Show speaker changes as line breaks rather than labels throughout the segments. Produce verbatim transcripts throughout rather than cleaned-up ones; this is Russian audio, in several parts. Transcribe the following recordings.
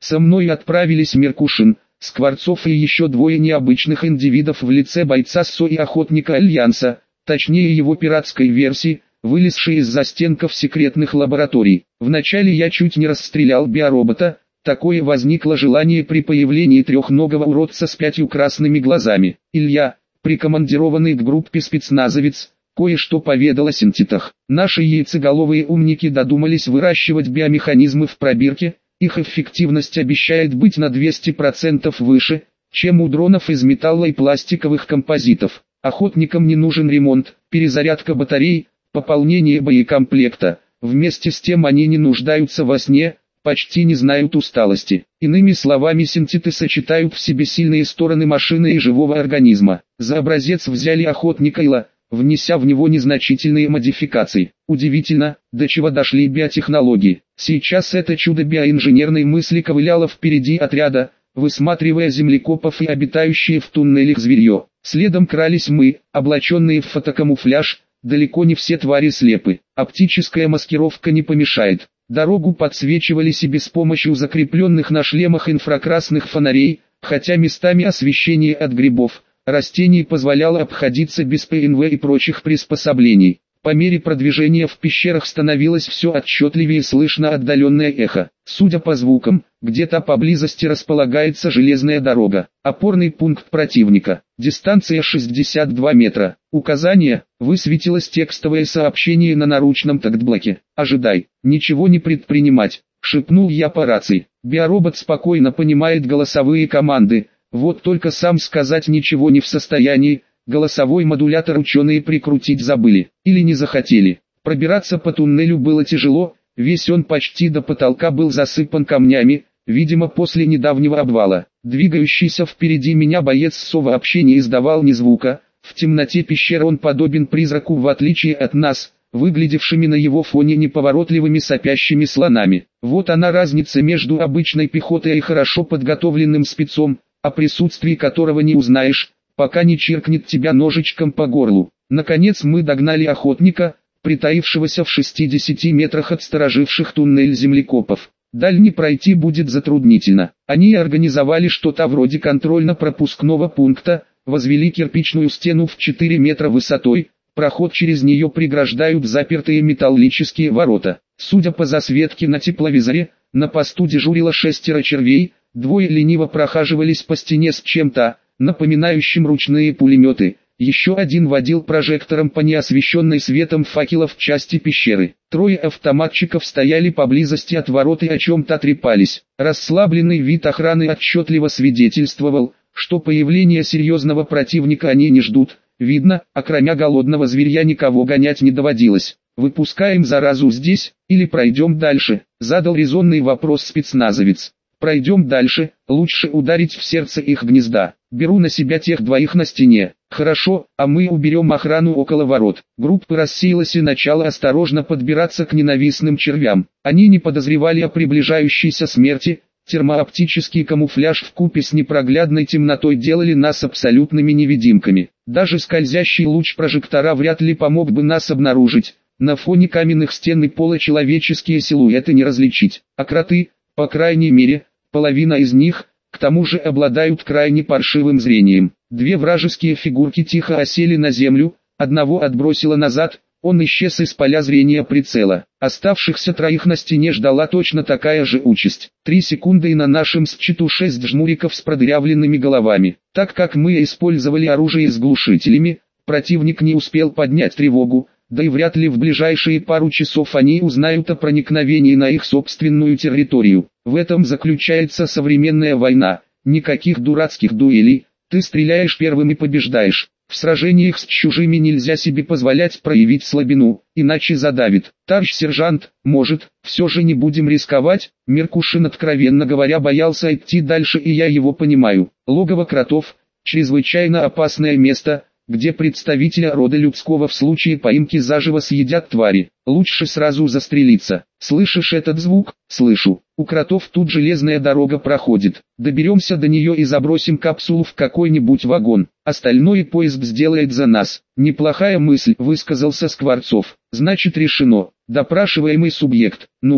Со мной отправились Меркушин, Скворцов и еще двое необычных индивидов в лице бойца СО и охотника Альянса, точнее его пиратской версии, вылезшие из застенков секретных лабораторий. Вначале я чуть не расстрелял биоробота, такое возникло желание при появлении трехногого уродца с пятью красными глазами. Илья, прикомандированный к группе спецназовец, кое-что поведал о синтетах. Наши яйцеголовые умники додумались выращивать биомеханизмы в пробирке, их эффективность обещает быть на двести процентов выше, чем у дронов из металла и пластиковых композитов. Охотникам не нужен ремонт, перезарядка батарей, пополнение боекомплекта. Вместе с тем они не нуждаются во сне, почти не знают усталости. Иными словами, синтеты сочетают в себе сильные стороны машины и живого организма. За образец взяли охотника Ила, внеся в него незначительные модификации. Удивительно, до чего дошли биотехнологии. Сейчас это чудо биоинженерной мысли ковыляло впереди отряда, высматривая землекопов и обитающие в туннелях зверье. Следом крались мы, облаченные в фотокамуфляж. Далеко не все твари слепы. Оптическая маскировка не помешает. Дорогу подсвечивали себе с помощью закрепленных на шлемах инфракрасных фонарей, хотя местами освещение от грибов, растений позволяло обходиться без ПНВ и прочих приспособлений. По мере продвижения в пещерах становилось все отчетливее слышно отдаленное эхо. Судя по звукам, где-то поблизости располагается железная дорога. Опорный пункт противника. Дистанция шестьдесят два метра. Указание: высветилось текстовое сообщение на наручном тактблоке. «Ожидай, ничего не предпринимать», — шепнул я по рации. Биоробот спокойно понимает голосовые команды, вот только сам сказать ничего не в состоянии. Голосовой модулятор ученые прикрутить забыли, или не захотели. Пробираться по туннелю было тяжело, весь он почти до потолка был засыпан камнями, видимо после недавнего обвала. Двигающийся впереди меня боец СО вообще не издавал ни звука, в темноте пещеры он подобен призраку в отличие от нас, выглядевшими на его фоне неповоротливыми сопящими слонами. Вот она разница между обычной пехотой и хорошо подготовленным спецом, о присутствии которого не узнаешь, пока не чиркнет тебя ножичком по горлу. Наконец мы догнали охотника, притаившегося в шестидесяти метрах от стороживших туннель землекопов. Дальний пройти будет затруднительно. Они организовали что-то вроде контрольно-пропускного пункта, возвели кирпичную стену в четыре метра высотой, проход через нее преграждают запертые металлические ворота. Судя по засветке на тепловизоре, на посту дежурило шестеро червей, двое лениво прохаживались по стене с чем-то, напоминающим ручные пулеметы. Еще один водил прожектором по неосвещенной светом факелов части пещеры. Трое автоматчиков стояли поблизости от ворот и о чем-то трепались. Расслабленный вид охраны отчетливо свидетельствовал, что появления серьезного противника они не ждут. Видно, окромя голодного зверя никого гонять не доводилось. «Выпускаем заразу здесь, или пройдем дальше?» — задал резонный вопрос спецназовец. «Пройдем дальше, лучше ударить в сердце их гнезда. Беру на себя тех двоих на стене». «Хорошо, а мы уберем охрану около ворот». Группа рассеялась и начала осторожно подбираться к ненавистным червям. Они не подозревали о приближающейся смерти. Термооптический камуфляж вкупе с непроглядной темнотой делали нас абсолютными невидимками. Даже скользящий луч прожектора вряд ли помог бы нас обнаружить. На фоне каменных стен и пола человеческие силуэты не различить. А кроты, по крайней мере, половина из них, к тому же обладают крайне паршивым зрением. Две вражеские фигурки тихо осели на землю, одного отбросило назад, он исчез из поля зрения прицела. Оставшихся троих на стене ждала точно такая же участь. Три секунды и на нашем счету шесть жмуриков с продырявленными головами. Так как мы использовали оружие с глушителями, противник не успел поднять тревогу, да и вряд ли в ближайшие пару часов они узнают о проникновении на их собственную территорию. В этом заключается современная война. Никаких дурацких дуэлей, ты стреляешь первым и побеждаешь. В сражениях с чужими нельзя себе позволять проявить слабину, иначе задавит. Товарищ сержант, может, все же не будем рисковать? Меркушин, откровенно говоря, боялся идти дальше, и я его понимаю. Логово кротов – чрезвычайно опасное место, где представителя рода людского в случае поимки заживо съедят твари. Лучше сразу застрелиться. Слышишь этот звук? Слышу. У кротов тут железная дорога проходит. Доберемся до нее и забросим капсулу в какой-нибудь вагон. Остальное поезд сделает за нас. Неплохая мысль, высказался Скворцов. Значит решено. Допрашиваемый субъект. Нугор,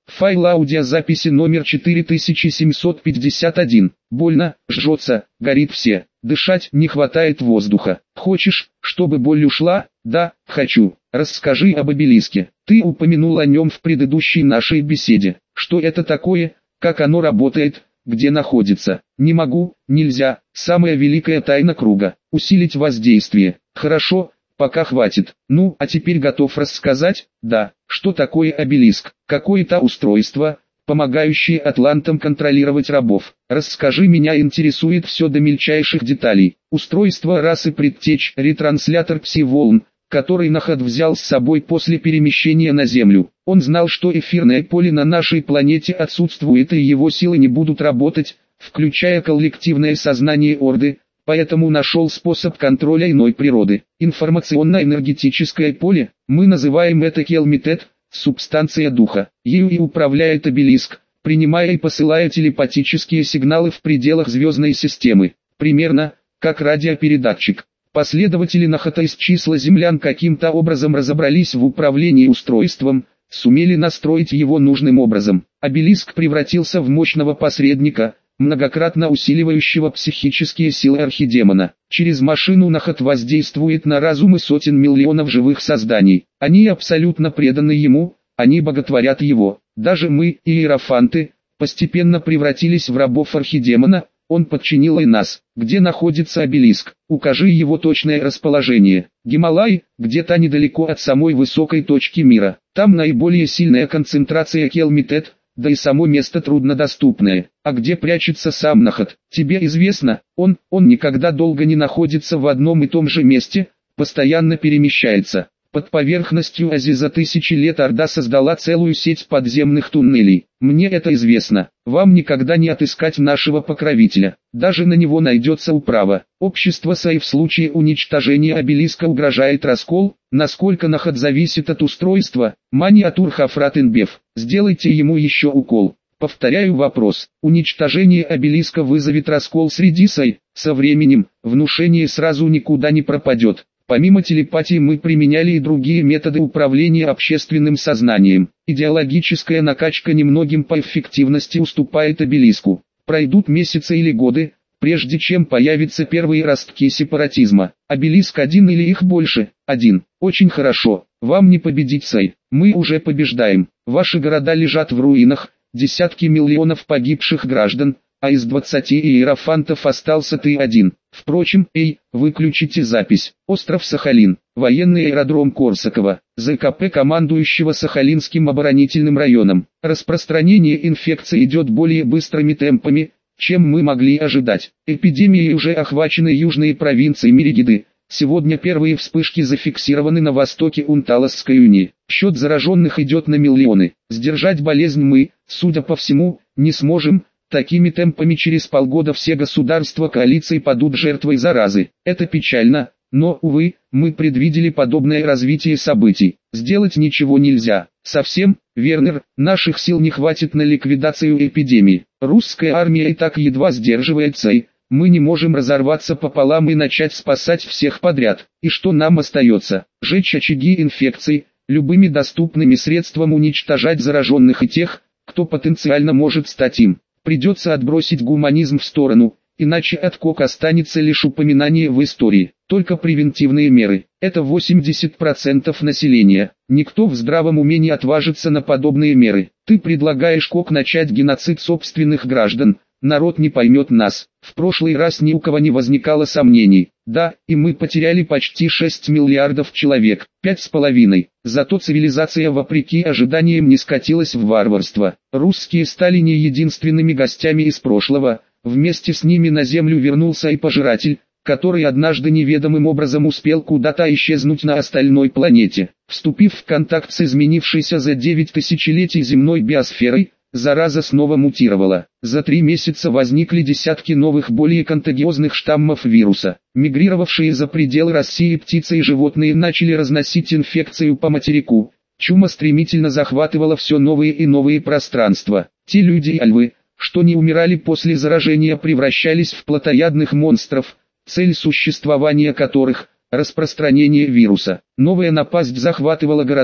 Файл аудиозаписи номер четыре тысячи семьсот пятьдесят один. Больно, жжется, горит все. Дышать не хватает воздуха. Хочешь, чтобы боль ушла? Да, хочу. Расскажи об обелиске. Ты упомянул о нем в предыдущей нашей беседе. Что это такое, как оно работает, где находится? Не могу, нельзя. Самая великая тайна круга. Усилить воздействие. Хорошо, пока хватит. Ну, а теперь готов рассказать? Да. Что такое обелиск? Какое-то устройство, помогающее атлантам контролировать рабов. Расскажи, меня интересует все до мельчайших деталей. Устройство расы предтеч, ретранслятор пси-волн, который Нахат взял с собой после перемещения на Землю. Он знал, что эфирное поле на нашей планете отсутствует и его силы не будут работать, включая коллективное сознание Орды, поэтому нашел способ контроля иной природы. Информационно-энергетическое поле, мы называем это келмитет, субстанция духа. Ею и управляет обелиск, принимая и посылая телепатические сигналы в пределах звездной системы, примерно как радиопередатчик. Последователи Нахата из числа землян каким-то образом разобрались в управлении устройством, сумели настроить его нужным образом. Обелиск превратился в мощного посредника, многократно усиливающего психические силы архидемона. Через машину Нахат воздействует на разумы сотен миллионов живых созданий. Они абсолютно преданы ему, они боготворят его. Даже мы, иерофанты, постепенно превратились в рабов архидемона. Он подчинил и нас. Где находится обелиск? Укажи его точное расположение. Гималай, где-то недалеко от самой высокой точки мира. Там наиболее сильная концентрация келмитет, да и само место труднодоступное. А где прячется сам Нахат? Тебе известно, он, он никогда долго не находится в одном и том же месте, постоянно перемещается. Под поверхностью Ази за тысячи лет Орда создала целую сеть подземных туннелей. Мне это известно. Вам никогда не отыскать нашего покровителя. Даже на него найдется управа. Общество Сай в случае уничтожения обелиска угрожает раскол. Насколько Нахат зависит от устройства? Маниатур Хафрат Инбев. Сделайте ему еще укол. Повторяю вопрос. Уничтожение обелиска вызовет раскол среди Сай. Со временем, внушение сразу никуда не пропадет. Помимо телепатии мы применяли и другие методы управления общественным сознанием. Идеологическая накачка немногим по эффективности уступает обелиску. Пройдут месяцы или годы, прежде чем появятся первые ростки сепаратизма. Обелиск один или их больше? Один. Очень хорошо. Вам не победить Сай. Мы уже побеждаем. Ваши города лежат в руинах, десятки миллионов погибших граждан, а из двадцати иерофантов остался ты один. Впрочем, эй, выключите запись. Остров Сахалин, военный аэродром Корсакова, ЗКП командующего Сахалинским оборонительным районом. Распространение инфекции идет более быстрыми темпами, чем мы могли ожидать. Эпидемией уже охвачены южные провинции Меригиды. Сегодня первые вспышки зафиксированы на востоке Унталасской Уни. Счет зараженных идет на миллионы. Сдержать болезнь мы, судя по всему, не сможем. Такими темпами через полгода все государства коалиции падут жертвой заразы. Это печально, но, увы, мы предвидели подобное развитие событий. Сделать ничего нельзя. Совсем, Вернер, наших сил не хватит на ликвидацию эпидемии. Русская армия и так едва сдерживается, и мы не можем разорваться пополам и начать спасать всех подряд. И что нам остается? Жечь очаги инфекций, любыми доступными средствами уничтожать зараженных и тех, кто потенциально может стать им. Придется отбросить гуманизм в сторону, иначе от КОК останется лишь упоминание в истории. Только превентивные меры. Это восемьдесят процентов населения. Никто в здравом уме не отважится на подобные меры. Ты предлагаешь КОК начать геноцид собственных граждан. Народ не поймет нас. В прошлый раз ни у кого не возникало сомнений. Да, и мы потеряли почти шесть миллиардов человек, пять с половиной. Зато цивилизация вопреки ожиданиям не скатилась в варварство. Русские стали не единственными гостями из прошлого. Вместе с ними на землю вернулся и пожиратель, который однажды неведомым образом успел куда-то исчезнуть на остальной планете. Вступив в контакт с изменившейся за девять тысячелетий земной биосферой, зараза снова мутировала. За три месяца возникли десятки новых более контагиозных штаммов вируса. Мигрировавшие за пределы России птицы и животные начали разносить инфекцию по материку. Чума стремительно захватывала все новые и новые пространства. Те люди и львы, что не умирали после заражения, превращались в плотоядных монстров, цель существования которых – распространение вируса. Новая напасть захватывала города,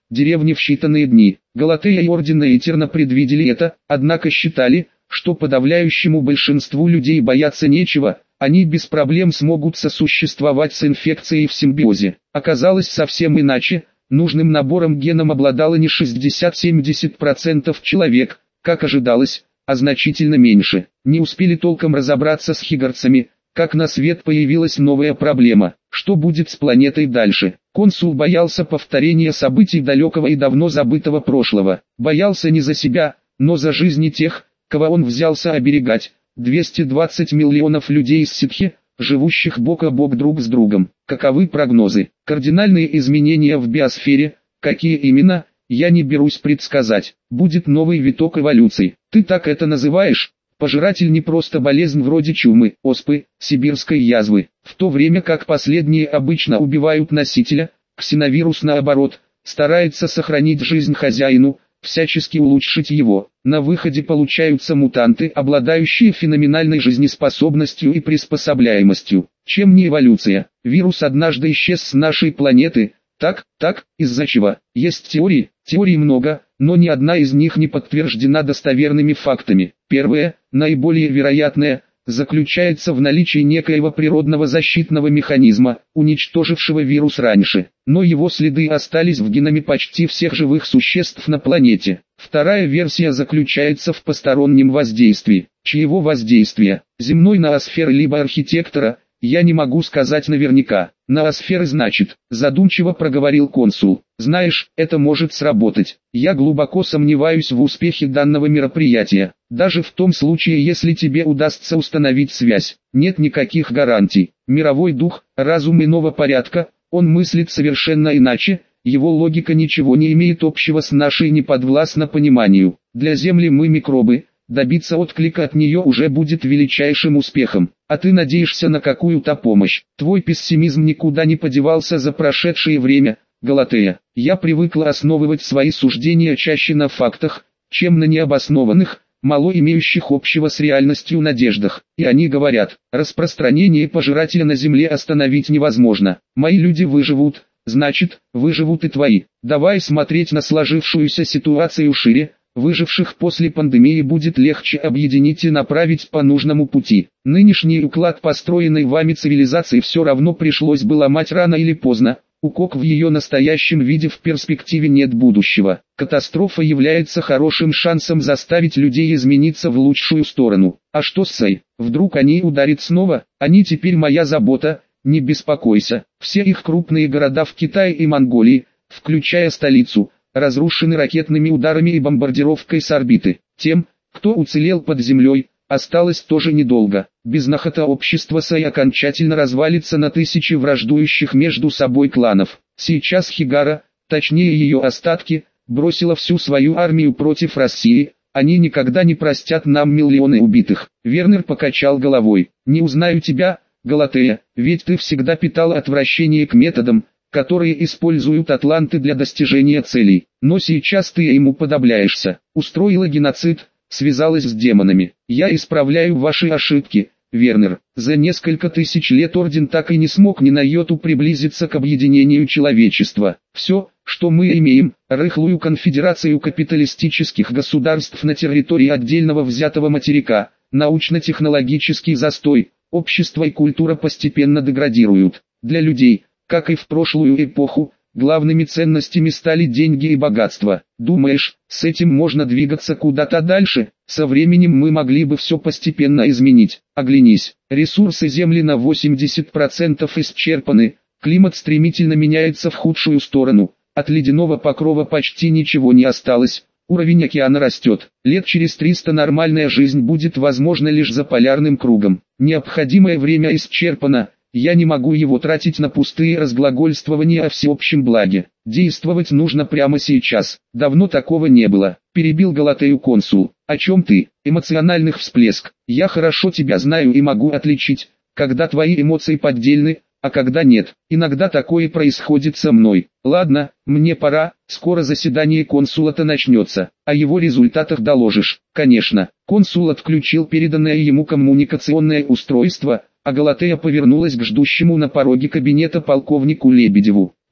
деревни в считанные дни. Галатея и орден Эйтерна предвидели это, однако считали, что подавляющему большинству людей бояться нечего, они без проблем смогут сосуществовать с инфекцией в симбиозе. Оказалось совсем иначе, нужным набором геном обладало не шестьдесят-семьдесят процентов человек, как ожидалось, а значительно меньше. Не успели толком разобраться с хигарцами, как на свет появилась новая проблема. Что будет с планетой дальше? Консул боялся повторения событий далекого и давно забытого прошлого. Боялся не за себя, но за жизни тех, кого он взялся оберегать. двести двадцать миллионов людей из Ситхи, живущих бок о бок друг с другом. Каковы прогнозы? Кардинальные изменения в биосфере, какие именно, я не берусь предсказать. Будет новый виток эволюции. Ты так это называешь? Пожиратель не просто болезнь вроде чумы, оспы, сибирской язвы. В то время как последние обычно убивают носителя, ксеновирус наоборот, старается сохранить жизнь хозяину, всячески улучшить его. На выходе получаются мутанты, обладающие феноменальной жизнеспособностью и приспособляемостью. Чем не эволюция? Вирус однажды исчез с нашей планеты. Так, так, из-за чего? Есть теории, теорий много, но ни одна из них не подтверждена достоверными фактами. Первая, наиболее вероятная, заключается в наличии некоего природного защитного механизма, уничтожившего вирус раньше, но его следы остались в геноме почти всех живых существ на планете. Вторая версия заключается в постороннем воздействии. Чьего воздействия? Земной ноосферы либо архитектора? Я не могу сказать наверняка. Ноосферы значит, задумчиво проговорил консул. Знаешь, это может сработать. Я глубоко сомневаюсь в успехе данного мероприятия. Даже в том случае, если тебе удастся установить связь, нет никаких гарантий. Мировой дух, разум иного порядка, он мыслит совершенно иначе, его логика ничего не имеет общего с нашей, не подвластна пониманию. Для Земли мы микробы. Добиться отклика от нее уже будет величайшим успехом, а ты надеешься на какую-то помощь. Твой пессимизм никуда не подевался за прошедшее время, Галатея. Я привыкла основывать свои суждения чаще на фактах, чем на необоснованных, мало имеющих общего с реальностью надеждах. И они говорят, распространение пожирателя на Земле остановить невозможно. Мои люди выживут, значит, выживут и твои. Давай смотреть на сложившуюся ситуацию шире. Выживших после пандемии будет легче объединить и направить по нужному пути. Нынешний уклад построенной вами цивилизации все равно пришлось бы ломать рано или поздно. У КОК в ее настоящем виде в перспективе нет будущего. Катастрофа является хорошим шансом заставить людей измениться в лучшую сторону. А что с Сэй? Вдруг они ударят снова? Они теперь моя забота, не беспокойся. Все их крупные города в Китае и Монголии, включая столицу, разрушены ракетными ударами и бомбардировкой с орбиты. Тем, кто уцелел под землей, осталось тоже недолго. Без нахота общество Сэй окончательно развалится на тысячи враждующих между собой кланов. Сейчас Хигара, точнее ее остатки, бросила всю свою армию против России. Они никогда не простят нам миллионы убитых. Вернер покачал головой. Не узнаю тебя, Галатея, ведь ты всегда питала отвращение к методам, которые используют атланты для достижения целей. Но сейчас ты ему подобляешься. Устроила геноцид, связалась с демонами. Я исправляю ваши ошибки, Вернер. За несколько тысяч лет Орден так и не смог ни на йоту приблизиться к объединению человечества. Все, что мы имеем, рыхлую конфедерацию капиталистических государств на территории отдельного взятого материка, научно-технологический застой, общество и культура постепенно деградируют. Для людей, как и в прошлую эпоху, главными ценностями стали деньги и богатство. Думаешь, с этим можно двигаться куда-то дальше? Со временем мы могли бы все постепенно изменить. Оглянись, ресурсы Земли на восемьдесят процентов исчерпаны, климат стремительно меняется в худшую сторону, от ледяного покрова почти ничего не осталось, уровень океана растет. Лет через триста нормальная жизнь будет возможна лишь за полярным кругом. Необходимое время исчерпано. Я не могу его тратить на пустые разглагольствования о всеобщем благе. Действовать нужно прямо сейчас. Давно такого не было. Перебил Галатею консул. О чем ты? Эмоциональных всплеск. Я хорошо тебя знаю и могу отличить, когда твои эмоции поддельны, а когда нет. Иногда такое происходит со мной. Ладно, мне пора, скоро заседание консулата начнется. О его результатах доложишь. Конечно. Консул отключил переданное ему коммуникационное устройство, а Галатея повернулась к ждущему на пороге кабинета полковнику Лебедеву.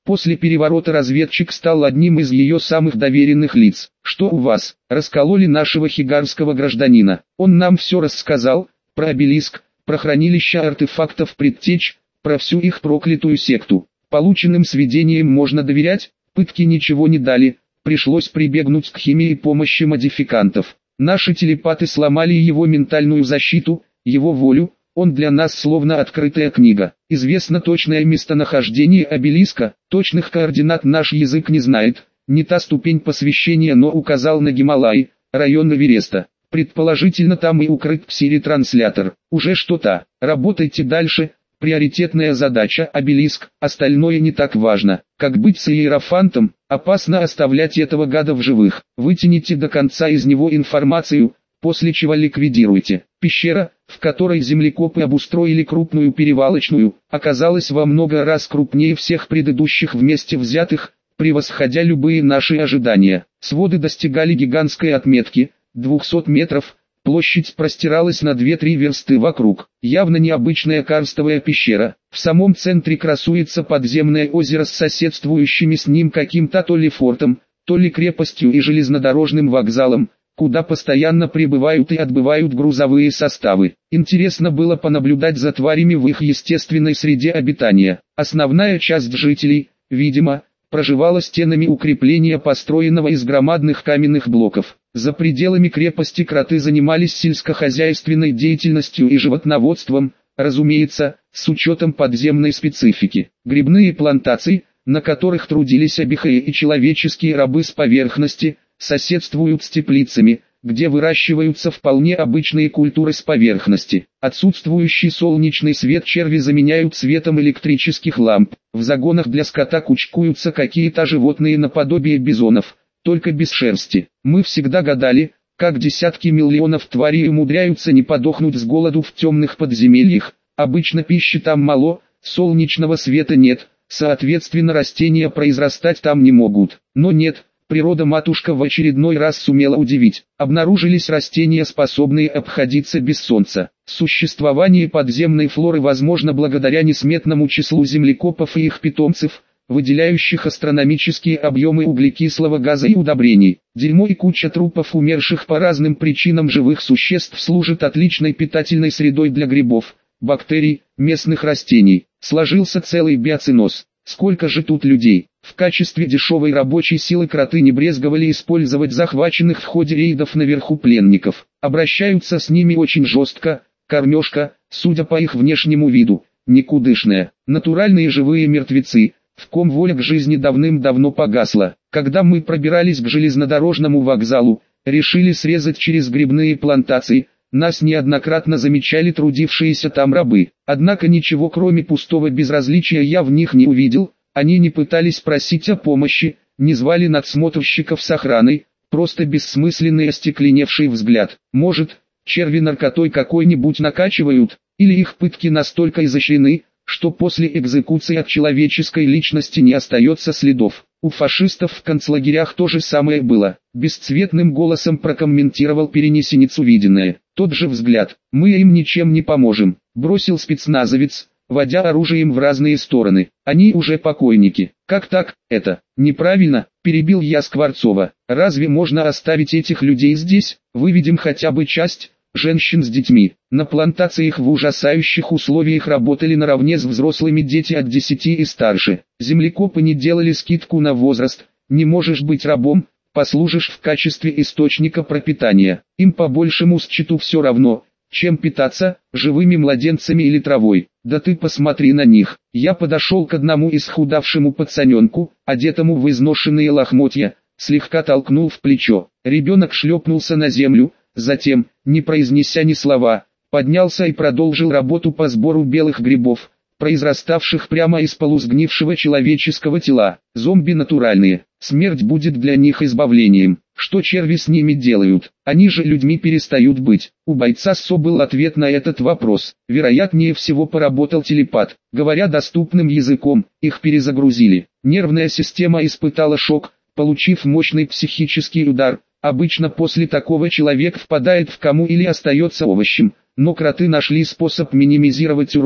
После переворота разведчик стал одним из ее самых доверенных лиц. «Что у вас? Раскололи нашего хигарского гражданина. Он нам все рассказал, про обелиск, про хранилище артефактов предтеч, про всю их проклятую секту. Полученным сведениям можно доверять, пытки ничего не дали, пришлось прибегнуть к химии помощи модификантов. Наши телепаты сломали его ментальную защиту, его волю, он для нас словно открытая книга. Известно точное местонахождение обелиска, точных координат наш язык не знает, не та ступень посвящения, но указал на Гималаи, район Эвереста. Предположительно там и укрыт пси-ретранслятор. Уже что-то, работайте дальше, приоритетная задача обелиск, остальное не так важно. Как быть с иерофантом, опасно оставлять этого гада в живых. Вытяните до конца из него информацию, после чего ликвидируйте. Пещера, в которой землекопы обустроили крупную перевалочную, оказалась во много раз крупнее всех предыдущих вместе взятых, превосходя любые наши ожидания. Своды достигали гигантской отметки, двухсот метров, площадь простиралась на две-три версты вокруг. Явно необычная карстовая пещера. В самом центре красуется подземное озеро с соседствующими с ним каким-то то ли фортом, то ли крепостью и железнодорожным вокзалом, куда постоянно прибывают и отбывают грузовые составы. Интересно было понаблюдать за тварями в их естественной среде обитания. Основная часть жителей, видимо, проживала стенами укрепления, построенного из громадных каменных блоков. За пределами крепости кроты занимались сельскохозяйственной деятельностью и животноводством, разумеется, с учетом подземной специфики. Грибные плантации, на которых трудились обихаи и человеческие рабы с поверхности, соседствуют с теплицами, где выращиваются вполне обычные культуры с поверхности. Отсутствующий солнечный свет черви заменяют светом электрических ламп. В загонах для скота кучкуются какие-то животные наподобие бизонов, только без шерсти. Мы всегда гадали, как десятки миллионов тварей умудряются не подохнуть с голоду в темных подземельях. Обычно пищи там мало, солнечного света нет, соответственно растения произрастать там не могут. Но нет. Природа-матушка в очередной раз сумела удивить. Обнаружились растения, способные обходиться без солнца. Существование подземной флоры возможно благодаря несметному числу землекопов и их питомцев, выделяющих астрономические объемы углекислого газа и удобрений. Дерьмо и куча трупов умерших по разным причинам живых существ служат отличной питательной средой для грибов, бактерий, местных растений. Сложился целый биоценоз. Сколько же тут людей? В качестве дешевой рабочей силы кроты не брезговали использовать захваченных в ходе рейдов наверху пленников. Обращаются с ними очень жестко, кормежка, судя по их внешнему виду, никудышная. Натуральные живые мертвецы, в ком воля к жизни давным-давно погасла. Когда мы пробирались к железнодорожному вокзалу, решили срезать через грибные плантации, нас неоднократно замечали трудившиеся там рабы. Однако ничего кроме пустого безразличия я в них не увидел, они не пытались просить о помощи, не звали надсмотрщиков с охраной, просто бессмысленный остекленевший взгляд. Может, черви наркотой какой-нибудь накачивают, или их пытки настолько изощрены, что после экзекуции от человеческой личности не остается следов. У фашистов в концлагерях то же самое было. Бесцветным голосом прокомментировал перенесенец увиденное. Тот же взгляд. Мы им ничем не поможем. Бросил спецназовец, водя оружием в разные стороны. Они уже покойники. Как так, это? Неправильно, перебил я Скворцова. Разве можно оставить этих людей здесь? Выведем хотя бы часть женщин с детьми. На плантациях в ужасающих условиях работали наравне с взрослыми дети от десяти и старше. Землекопы не делали скидку на возраст. Не можешь быть рабом, послужишь в качестве источника пропитания. Им по большему счету все равно, чем питаться, живыми младенцами или травой. Да ты посмотри на них. Я подошел к одному исхудавшему пацаненку, одетому в изношенные лохмотья, слегка толкнул в плечо. Ребенок шлепнулся на землю, затем, не произнеся ни слова, поднялся и продолжил работу по сбору белых грибов, произраставших прямо из полусгнившего человеческого тела. Зомби натуральные. Смерть будет для них избавлением. Что черви с ними делают? Они же людьми перестают быть. У бойца СО был ответ на этот вопрос. Вероятнее всего поработал телепат. Говоря доступным языком, их перезагрузили. Нервная система испытала шок, получив мощный психический удар. Обычно после такого человек впадает в кому или остается овощем. Но кроты нашли способ минимизировать урон,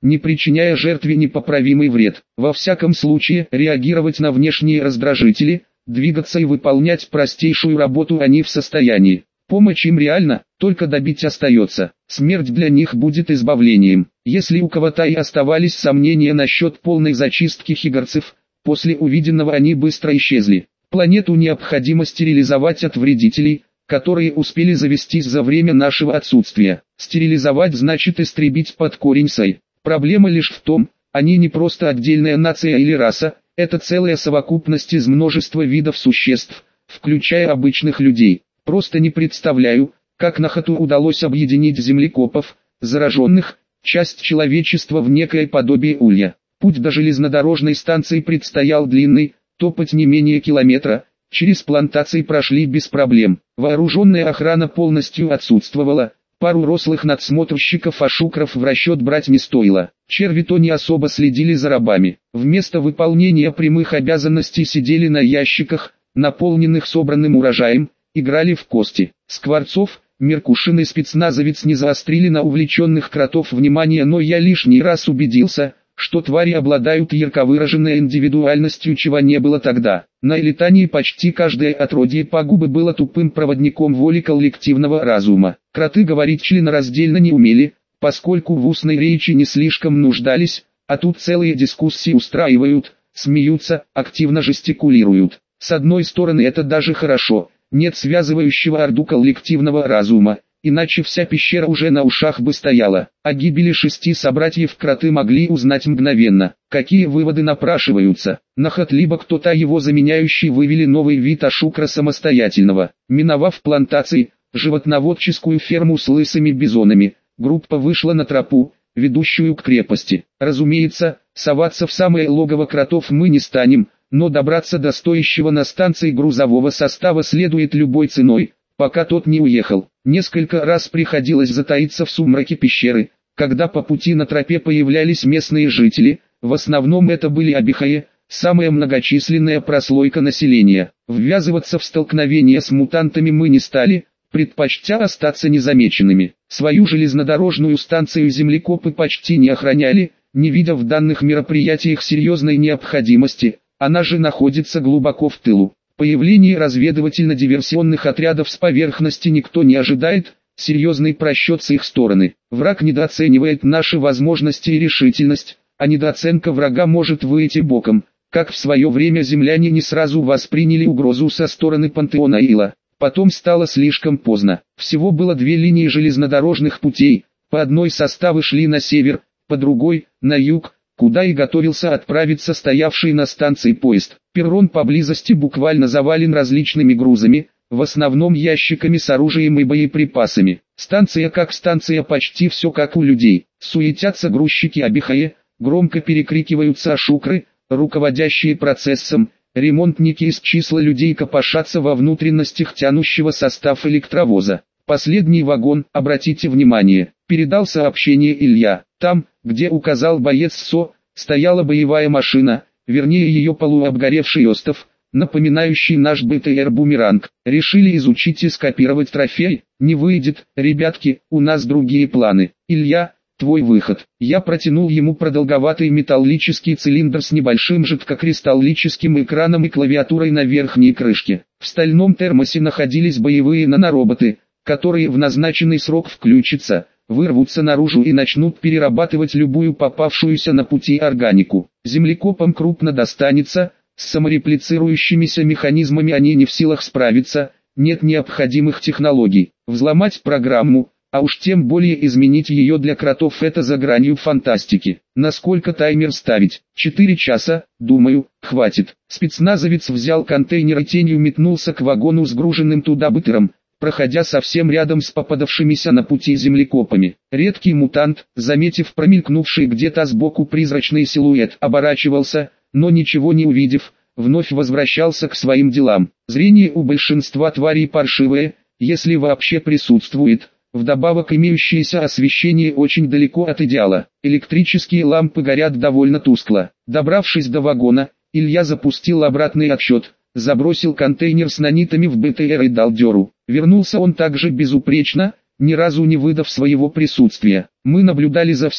не причиняя жертве непоправимый вред. Во всяком случае, реагировать на внешние раздражители, двигаться и выполнять простейшую работу они в состоянии. Помощь им реально, только добить остается. Смерть для них будет избавлением. Если у кого-то и оставались сомнения насчет полной зачистки хиггартсов, после увиденного они быстро исчезли. Планету необходимо стерилизовать от вредителей, которые успели завестись за время нашего отсутствия. Стерилизовать значит истребить под корень сай. Проблема лишь в том, они не просто отдельная нация или раса, это целая совокупность из множества видов существ, включая обычных людей. Просто не представляю, как Нахату удалось объединить землекопов, зараженных, часть человечества в некое подобие улья. Путь до железнодорожной станции предстоял длинный, топать не менее километра. Через плантации прошли без проблем. Вооруженная охрана полностью отсутствовала. Пару рослых надсмотрщиков-ашукров в расчет брать не стоило. Черви то не особо следили за рабами. Вместо выполнения прямых обязанностей сидели на ящиках, наполненных собранным урожаем, играли в кости. Скворцов, Меркушин и спецназовец не заострили на увлеченных кротов внимание, но я лишний раз убедился, что твари обладают ярко выраженной индивидуальностью, чего не было тогда. На Элитании почти каждое отродье пагубы было тупым проводником воли коллективного разума. Кроты говорить членораздельно не умели, поскольку в устной речи не слишком нуждались, а тут целые дискуссии устраивают, смеются, активно жестикулируют. С одной стороны это даже хорошо, нет связывающего орду коллективного разума. Иначе вся пещера уже на ушах бы стояла. О гибели шести собратьев кроты могли узнать мгновенно. Какие выводы напрашиваются? Нахат либо кто-то его заменяющий вывели новый вид ашукра самостоятельного. Миновав плантации, животноводческую ферму с лысыми бизонами, группа вышла на тропу, ведущую к крепости. Разумеется, соваться в самое логово кротов мы не станем, но добраться до стоящего на станции грузового состава следует любой ценой, пока тот не уехал. Несколько раз приходилось затаиться в сумраке пещеры, когда по пути на тропе появлялись местные жители, в основном это были абихаи, самая многочисленная прослойка населения. Ввязываться в столкновение с мутантами мы не стали, предпочтя остаться незамеченными. Свою железнодорожную станцию землекопы почти не охраняли, не видя в данных мероприятиях серьезной необходимости, она же находится глубоко в тылу. Появление разведывательно-диверсионных отрядов с поверхности никто не ожидает, серьезный просчет с их стороны. Враг недооценивает наши возможности и решительность, а недооценка врага может выйти боком, как в свое время земляне не сразу восприняли угрозу со стороны пантеона Ила. Потом стало слишком поздно. Всего было две линии железнодорожных путей, по одной составы шли на север, по другой – на юг, куда и готовился отправиться стоявший на станции поезд. Перрон поблизости буквально завален различными грузами, в основном ящиками с оружием и боеприпасами. Станция как станция, почти все как у людей. Суетятся грузчики абихаи, громко перекрикиваются ашукры, руководящие процессом. Ремонтники из числа людей копошатся во внутренностях тянущего состав электровоза. Последний вагон, обратите внимание, передал сообщение Илья. Там, где указал боец СО, стояла боевая машина, вернее ее полуобгоревший остов, напоминающий наш БТР-бумеранг. Решили изучить и скопировать трофей? Не выйдет, ребятки, у нас другие планы. Илья, твой выход. Я протянул ему продолговатый металлический цилиндр с небольшим жидкокристаллическим экраном и клавиатурой на верхней крышке. В стальном термосе находились боевые нанороботы, которые в назначенный срок включатся, вырвутся наружу и начнут перерабатывать любую попавшуюся на пути органику. Землекопам крупно достанется, с самореплицирующимися механизмами они не в силах справиться, нет необходимых технологий. Взломать программу, а уж тем более изменить ее для кротов, это за гранью фантастики. Насколько таймер ставить? Четыре часа, думаю, хватит. Спецназовец взял контейнер и тенью метнулся к вагону с груженным туда бытером, проходя совсем рядом с попадавшимися на пути землекопами. Редкий мутант, заметив промелькнувший где-то сбоку призрачный силуэт, оборачивался, но ничего не увидев, вновь возвращался к своим делам. Зрение у большинства тварей паршивое, если вообще присутствует. Вдобавок имеющееся освещение очень далеко от идеала. Электрические лампы горят довольно тускло. Добравшись до вагона, Илья запустил обратный отсчет, забросил контейнер с нанитами в БТР и дал дёру. Вернулся он также безупречно, ни разу не выдав своего присутствия. Мы наблюдали за всем,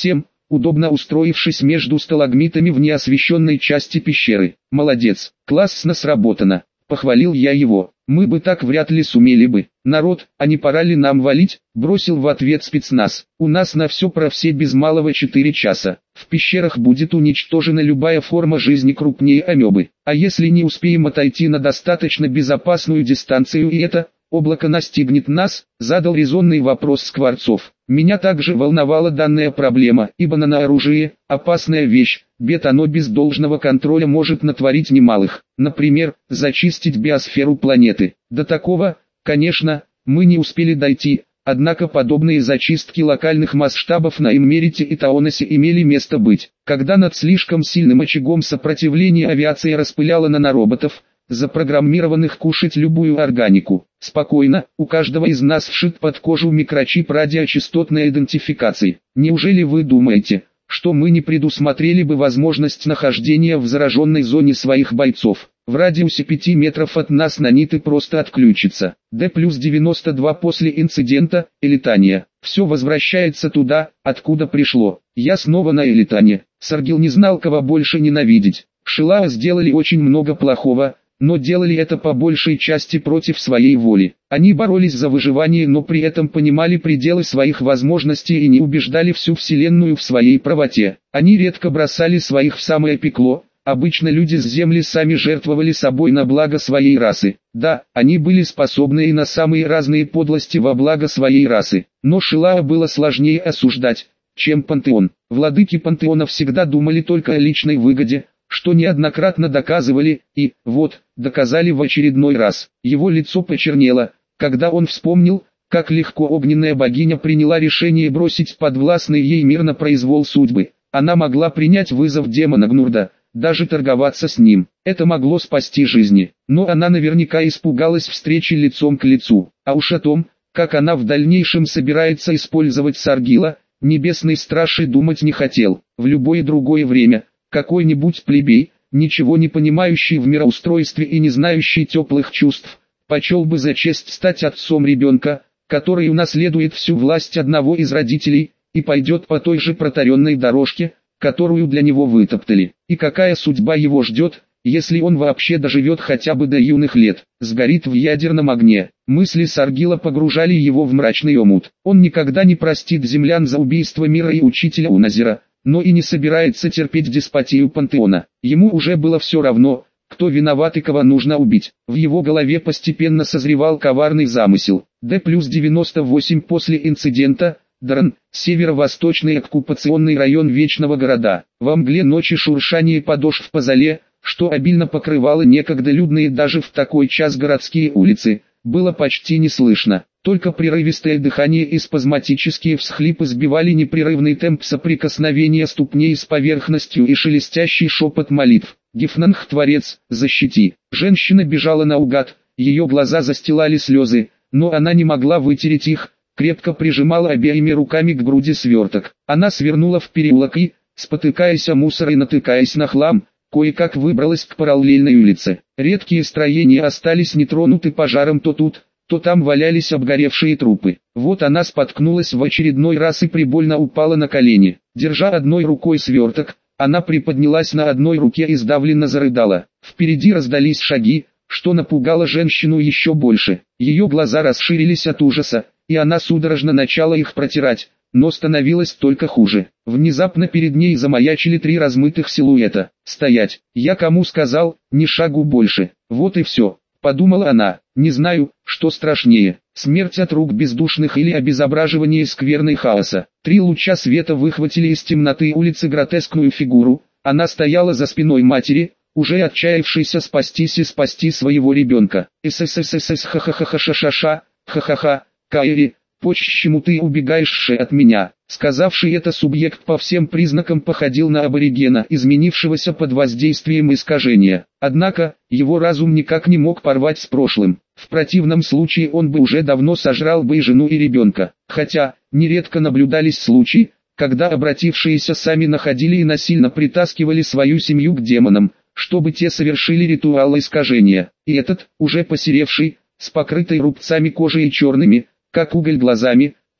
удобно устроившись между сталагмитами в неосвещенной части пещеры. «Молодец, классно сработано», — похвалил я его. «Мы бы так вряд ли сумели бы. Народ, а не пора ли нам валить?» — бросил в ответ спецназ. «У нас на все про все без малого четыре часа. В пещерах будет уничтожена любая форма жизни крупнее амебы. А если не успеем отойти на достаточно безопасную дистанцию и это облако настигнет нас?» — задал резонный вопрос Скворцов. Меня также волновала данная проблема, ибо нанооружие – опасная вещь, бед оно без должного контроля может натворить немалых. Например, зачистить биосферу планеты. До такого, конечно, мы не успели дойти, однако подобные зачистки локальных масштабов на Иммерите и Таоносе имели место быть. Когда над слишком сильным очагом сопротивления авиация распыляла нанороботов, запрограммированных кушать любую органику. Спокойно, у каждого из нас вшит под кожу микрочип радиочастотной идентификации. Неужели вы думаете, что мы не предусмотрели бы возможность нахождения в зараженной зоне своих бойцов? В радиусе пяти метров от нас наниты просто отключатся. Д плюс девяносто два после инцидента, Элитания. Все возвращается туда, откуда пришло. Я снова на Элитане. Саргил не знал, кого больше ненавидеть. Шилао сделали очень много плохого, но делали это по большей части против своей воли. Они боролись за выживание, но при этом понимали пределы своих возможностей и не убеждали всю вселенную в своей правоте. Они редко бросали своих в самое пекло, обычно люди с Земли сами жертвовали собой на благо своей расы. Да, они были способны и на самые разные подлости во благо своей расы, но Шилао было сложнее осуждать, чем Пантеон. Владыки Пантеона всегда думали только о личной выгоде, что неоднократно доказывали, и, вот, доказали в очередной раз. Его лицо почернело, когда он вспомнил, как легко огненная богиня приняла решение бросить подвластный ей мир на произвол судьбы. Она могла принять вызов демона Гнурда, даже торговаться с ним. Это могло спасти жизни. Но она наверняка испугалась встречи лицом к лицу. А уж о том, как она в дальнейшем собирается использовать Саргила, Небесный Страж и думать не хотел. В любое другое время какой-нибудь плебей, ничего не понимающий в мироустройстве и не знающий теплых чувств, почел бы за честь стать отцом ребенка, который унаследует всю власть одного из родителей, и пойдет по той же протаренной дорожке, которую для него вытоптали. И какая судьба его ждет, если он вообще доживет хотя бы до юных лет, сгорит в ядерном огне. Мысли Саргила погружали его в мрачный омут. Он никогда не простит землян за убийство мира и учителя Уназира, но и не собирается терпеть деспотию Пантеона. Ему уже было все равно, кто виноват и кого нужно убить. В его голове постепенно созревал коварный замысел. Д плюс девяносто восемь после инцидента, Дран, северо-восточный оккупационный район Вечного Города. Во мгле ночи шуршание подошв по зале, что обильно покрывало некогда людные даже в такой час городские улицы, было почти не слышно. Только прерывистое дыхание и спазматические всхлипы сбивали непрерывный темп соприкосновения ступней с поверхностью и шелестящий шепот молитв. «Гифнанх, Творец, защити!» Женщина бежала наугад, ее глаза застилали слезы, но она не могла вытереть их, крепко прижимала обеими руками к груди сверток. Она свернула в переулок и, спотыкаясь о мусор и натыкаясь на хлам, кое-как выбралась к параллельной улице. Редкие строения остались нетронуты пожаром, то тут, то там валялись обгоревшие трупы. Вот она споткнулась в очередной раз и прибольно упала на колени. Держа одной рукой сверток, она приподнялась на одной руке и сдавленно зарыдала. Впереди раздались шаги, что напугало женщину еще больше. Ее глаза расширились от ужаса, и она судорожно начала их протирать, но становилось только хуже. Внезапно перед ней замаячили три размытых силуэта. «Стоять! Я кому сказал, ни шагу больше!» Вот и все, подумала она. Не знаю, что страшнее, смерть от рук бездушных или обезображивание скверной хаоса. Три луча света выхватили из темноты улицы гротескную фигуру. Она стояла за спиной матери, уже отчаявшейся спастись и спасти своего ребенка. «Сссссс ха-ха-ха-ха-ша-ша, ха-ха-ха, Кайри, почему ты убегаешь от меня?» Сказавший это субъект по всем признакам походил на аборигена, изменившегося под воздействием искажения. Однако, его разум никак не мог порвать с прошлым. В противном случае он бы уже давно сожрал бы и жену, и ребенка. Хотя, нередко наблюдались случаи, когда обратившиеся сами находили и насильно притаскивали свою семью к демонам, чтобы те совершили ритуал искажения. И этот, уже посеревший, с покрытой рубцами кожей и черными, как уголь глазами,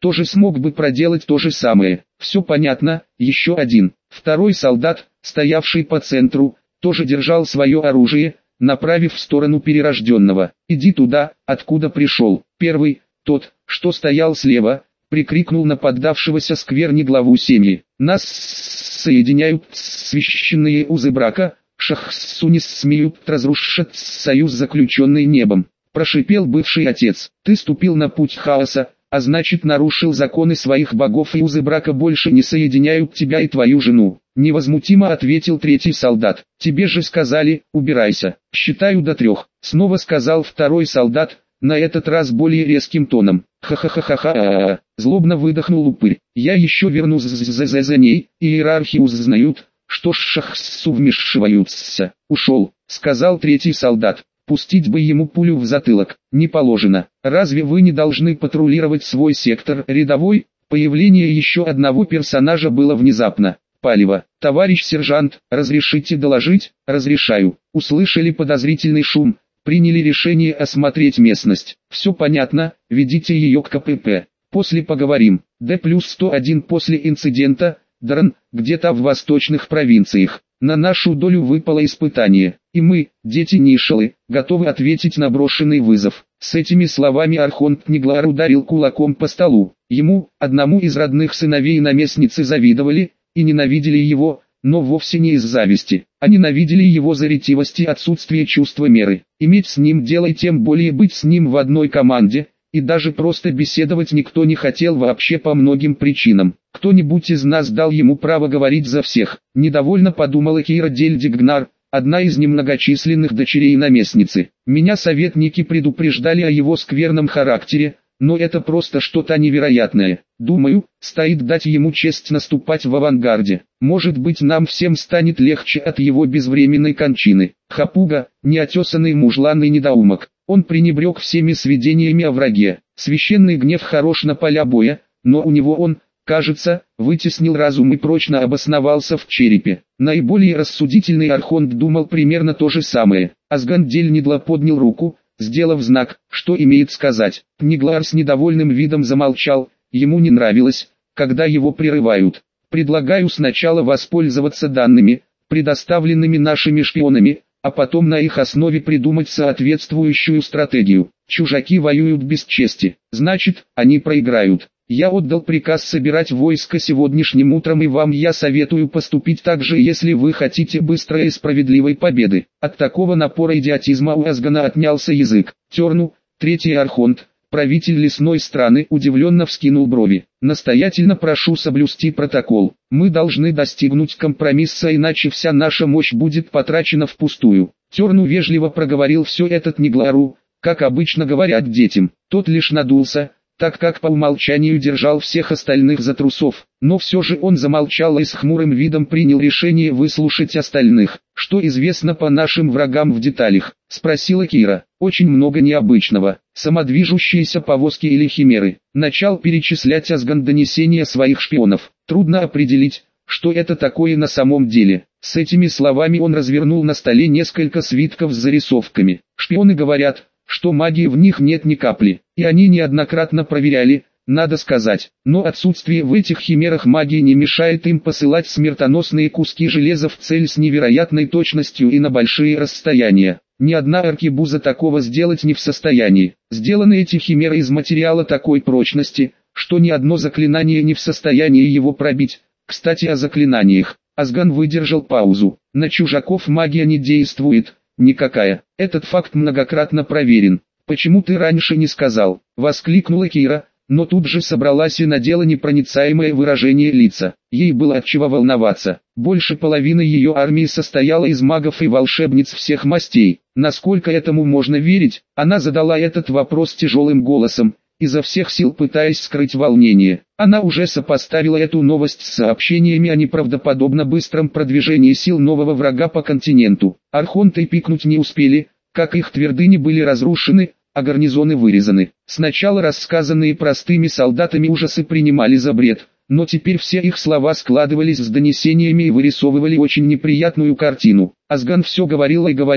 тоже смог бы проделать то же самое. Все понятно. Еще один. Второй солдат, стоявший по центру, тоже держал свое оружие, направив в сторону перерожденного. «Иди туда, откуда пришел». Первый, тот, что стоял слева, прикрикнул на поддавшегося скверни главу семьи. «Нас соединяют священные узы брака, Шахсу не смеют разрушить союз, заключенный небом», прошипел бывший отец. «Ты ступил на путь хаоса, а значит нарушил законы своих богов, и узы брака больше не соединяют тебя и твою жену», невозмутимо ответил третий солдат. «Тебе же сказали, убирайся». «Считаю до трех», снова сказал второй солдат, на этот раз более резким тоном. «Ха-ха-ха-ха-ха-ха-ха», злобно выдохнул упырь. «Я еще вернусь за, за, за ней, и иерархи узнают, что Шахсу вмешиваются». «Ушел», сказал третий солдат. «Пустить бы ему пулю в затылок, не положено. Разве вы не должны патрулировать свой сектор?» Рядовой, появление еще одного персонажа было внезапно. Палево. «Товарищ сержант, разрешите доложить?» «Разрешаю». Услышали подозрительный шум, приняли решение осмотреть местность. «Все понятно, ведите ее к ка пэ пэ. После поговорим». Д плюс сто один после инцидента, Дран, где-то в восточных провинциях. На нашу долю выпало испытание, и мы, дети Нишалы, готовы ответить на брошенный вызов. С этими словами Архонт Ниглар ударил кулаком по столу. Ему, одному из родных сыновей наместницы, завидовали и ненавидели его, но вовсе не из зависти. А ненавидели его за ретивость и отсутствие чувства меры. Иметь с ним дело и тем более быть с ним в одной команде, и даже просто беседовать никто не хотел вообще по многим причинам. Кто-нибудь из нас дал ему право говорить за всех. Недовольно подумала Кира Дельдигнар, одна из немногочисленных дочерей наместницы. Меня советники предупреждали о его скверном характере, но это просто что-то невероятное. Думаю, стоит дать ему честь наступать в авангарде. Может быть, нам всем станет легче от его безвременной кончины. Хапуга, неотесанный мужлан и недоумок. Он пренебрег всеми сведениями о враге. Священный гнев хорош на поля боя, но у него он, кажется, вытеснил разум и прочно обосновался в черепе. Наиболее рассудительный Архонт думал примерно то же самое. Асгандель Нидла поднял руку, сделав знак, что имеет сказать. Ниглар с недовольным видом замолчал, ему не нравилось, когда его прерывают. «Предлагаю сначала воспользоваться данными, предоставленными нашими шпионами, а потом на их основе придумать соответствующую стратегию. Чужаки воюют без чести, значит, они проиграют. Я отдал приказ собирать войско сегодняшним утром, и вам я советую поступить так же, если вы хотите быстрой и справедливой победы». От такого напора идиотизма у Асгана отнялся язык. Терну, третий архонт, правитель лесной страны, удивленно вскинул брови. «Настоятельно прошу соблюсти протокол. Мы должны достигнуть компромисса, иначе вся наша мощь будет потрачена впустую». Терну вежливо проговорил все этот Ниглару, как обычно говорят детям. Тот лишь надулся, так как по умолчанию держал всех остальных за трусов, но все же он замолчал и с хмурым видом принял решение выслушать остальных. «Что известно по нашим врагам в деталях?» — спросила Кира. «Очень много необычного. Самодвижущиеся повозки или химеры». Начал перечислять Асган донесения своих шпионов. Трудно определить, что это такое на самом деле. С этими словами он развернул на столе несколько свитков с зарисовками. «Шпионы говорят, что магии в них нет ни капли, и они неоднократно проверяли, надо сказать, но отсутствие в этих химерах магии не мешает им посылать смертоносные куски железа в цель с невероятной точностью и на большие расстояния. Ни одна аркебуза такого сделать не в состоянии. Сделаны эти химеры из материала такой прочности, что ни одно заклинание не в состоянии его пробить. Кстати, о заклинаниях. Асган выдержал паузу. На чужаков магия не действует. Никакая. Этот факт многократно проверен. «Почему ты раньше не сказал?» — воскликнула Кира, но тут же собралась и надела непроницаемое выражение лица. Ей было от чего волноваться. Больше половины ее армии состояла из магов и волшебниц всех мастей. Насколько этому можно верить? Она задала этот вопрос тяжелым голосом, изо всех сил пытаясь скрыть волнение. Она уже сопоставила эту новость с сообщениями о неправдоподобно быстром продвижении сил нового врага по континенту. Архонты пикнуть не успели, как их твердыни были разрушены, а гарнизоны вырезаны. Сначала рассказанные простыми солдатами ужасы принимали за бред, но теперь все их слова складывались с донесениями и вырисовывали очень неприятную картину. Асган все говорил и говорил,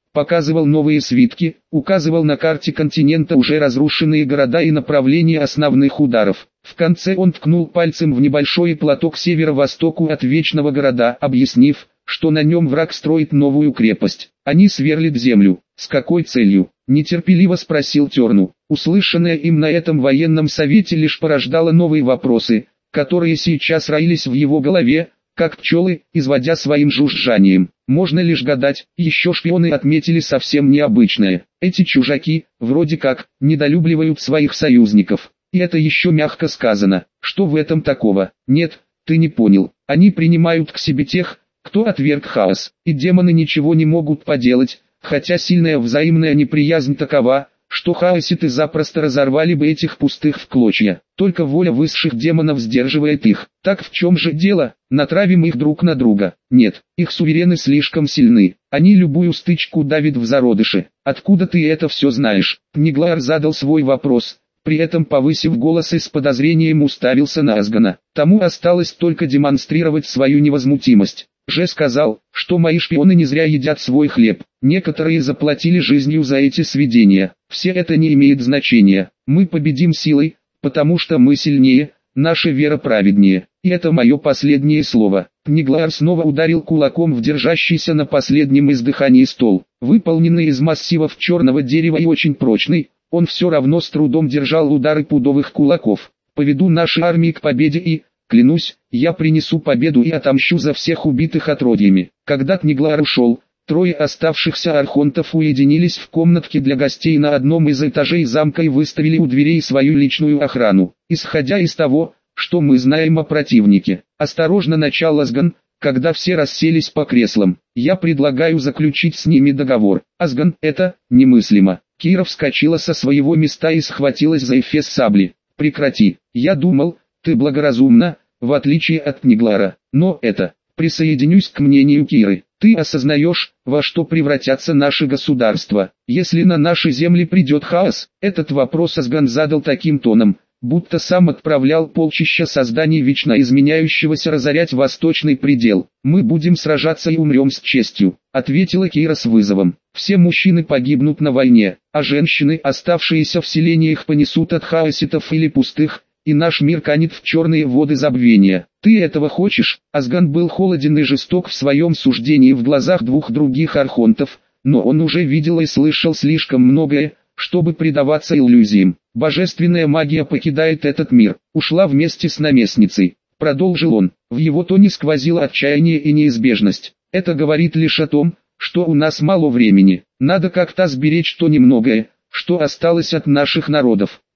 показывал новые свитки, указывал на карте континента уже разрушенные города и направления основных ударов. В конце он ткнул пальцем в небольшой платок к северо-востоку от Вечного города, объяснив, что на нем враг строит новую крепость. Они сверлят землю. С какой целью? Нетерпеливо спросил Терну. Услышанное им на этом военном совете лишь порождало новые вопросы, которые сейчас роились в его голове, как пчелы, изводя своим жужжанием. Можно лишь гадать, еще шпионы отметили совсем необычное. Эти чужаки, вроде как, недолюбливают своих союзников. И это еще мягко сказано. Что в этом такого? Нет, ты не понял. Они принимают к себе тех, кто отверг хаос. И демоны ничего не могут поделать, хотя сильная взаимная неприязнь такова, что хаоситы запросто разорвали бы этих пустых в клочья. Только воля высших демонов сдерживает их. Так в чем же дело? Натравим их друг на друга. Нет, их суверены слишком сильны. Они любую стычку давят в зародыше. Откуда ты это все знаешь? Пниглаар задал свой вопрос, при этом повысив голос и с подозрением уставился на Асгана. Тому осталось только демонстрировать свою невозмутимость. Же сказал, что мои шпионы не зря едят свой хлеб. Некоторые заплатили жизнью за эти сведения. Все это не имеет значения. Мы победим силой, потому что мы сильнее, наша вера праведнее. И это мое последнее слово. Пниглаар снова ударил кулаком в держащийся на последнем издыхании стол. Выполненный из массивов черного дерева и очень прочный, он все равно с трудом держал удары пудовых кулаков. Поведу наши армии к победе и... Клянусь, я принесу победу и отомщу за всех убитых отродьями. Когда Пниглаар ушел, трое оставшихся архонтов уединились в комнатке для гостей на одном из этажей замка и выставили у дверей свою личную охрану. Исходя из того, что мы знаем о противнике, осторожно начал Асган, когда все расселись по креслам. Я предлагаю заключить с ними договор. Асган, это немыслимо. Кира вскочила со своего места и схватилась за эфес сабли. Прекрати, я думал... Ты благоразумна, в отличие от Пниглаара, но это, присоединюсь к мнению Киры, ты осознаешь, во что превратятся наши государства, если на наши земли придет хаос. Этот вопрос Асган задал таким тоном, будто сам отправлял полчища созданий вечно изменяющегося разорять восточный предел. Мы будем сражаться и умрем с честью, ответила Кира с вызовом. Все мужчины погибнут на войне, а женщины, оставшиеся в селениях, понесут от хаоситов или пустых, и наш мир канет в черные воды забвения. Ты этого хочешь? Асган был холоден и жесток в своем суждении в глазах двух других архонтов, но он уже видел и слышал слишком многое, чтобы предаваться иллюзиям. Божественная магия покидает этот мир, ушла вместе с наместницей. Продолжил он, в его тоне сквозило отчаяние и неизбежность. Это говорит лишь о том, что у нас мало времени. Надо как-то сберечь то немногое, что осталось от наших народов.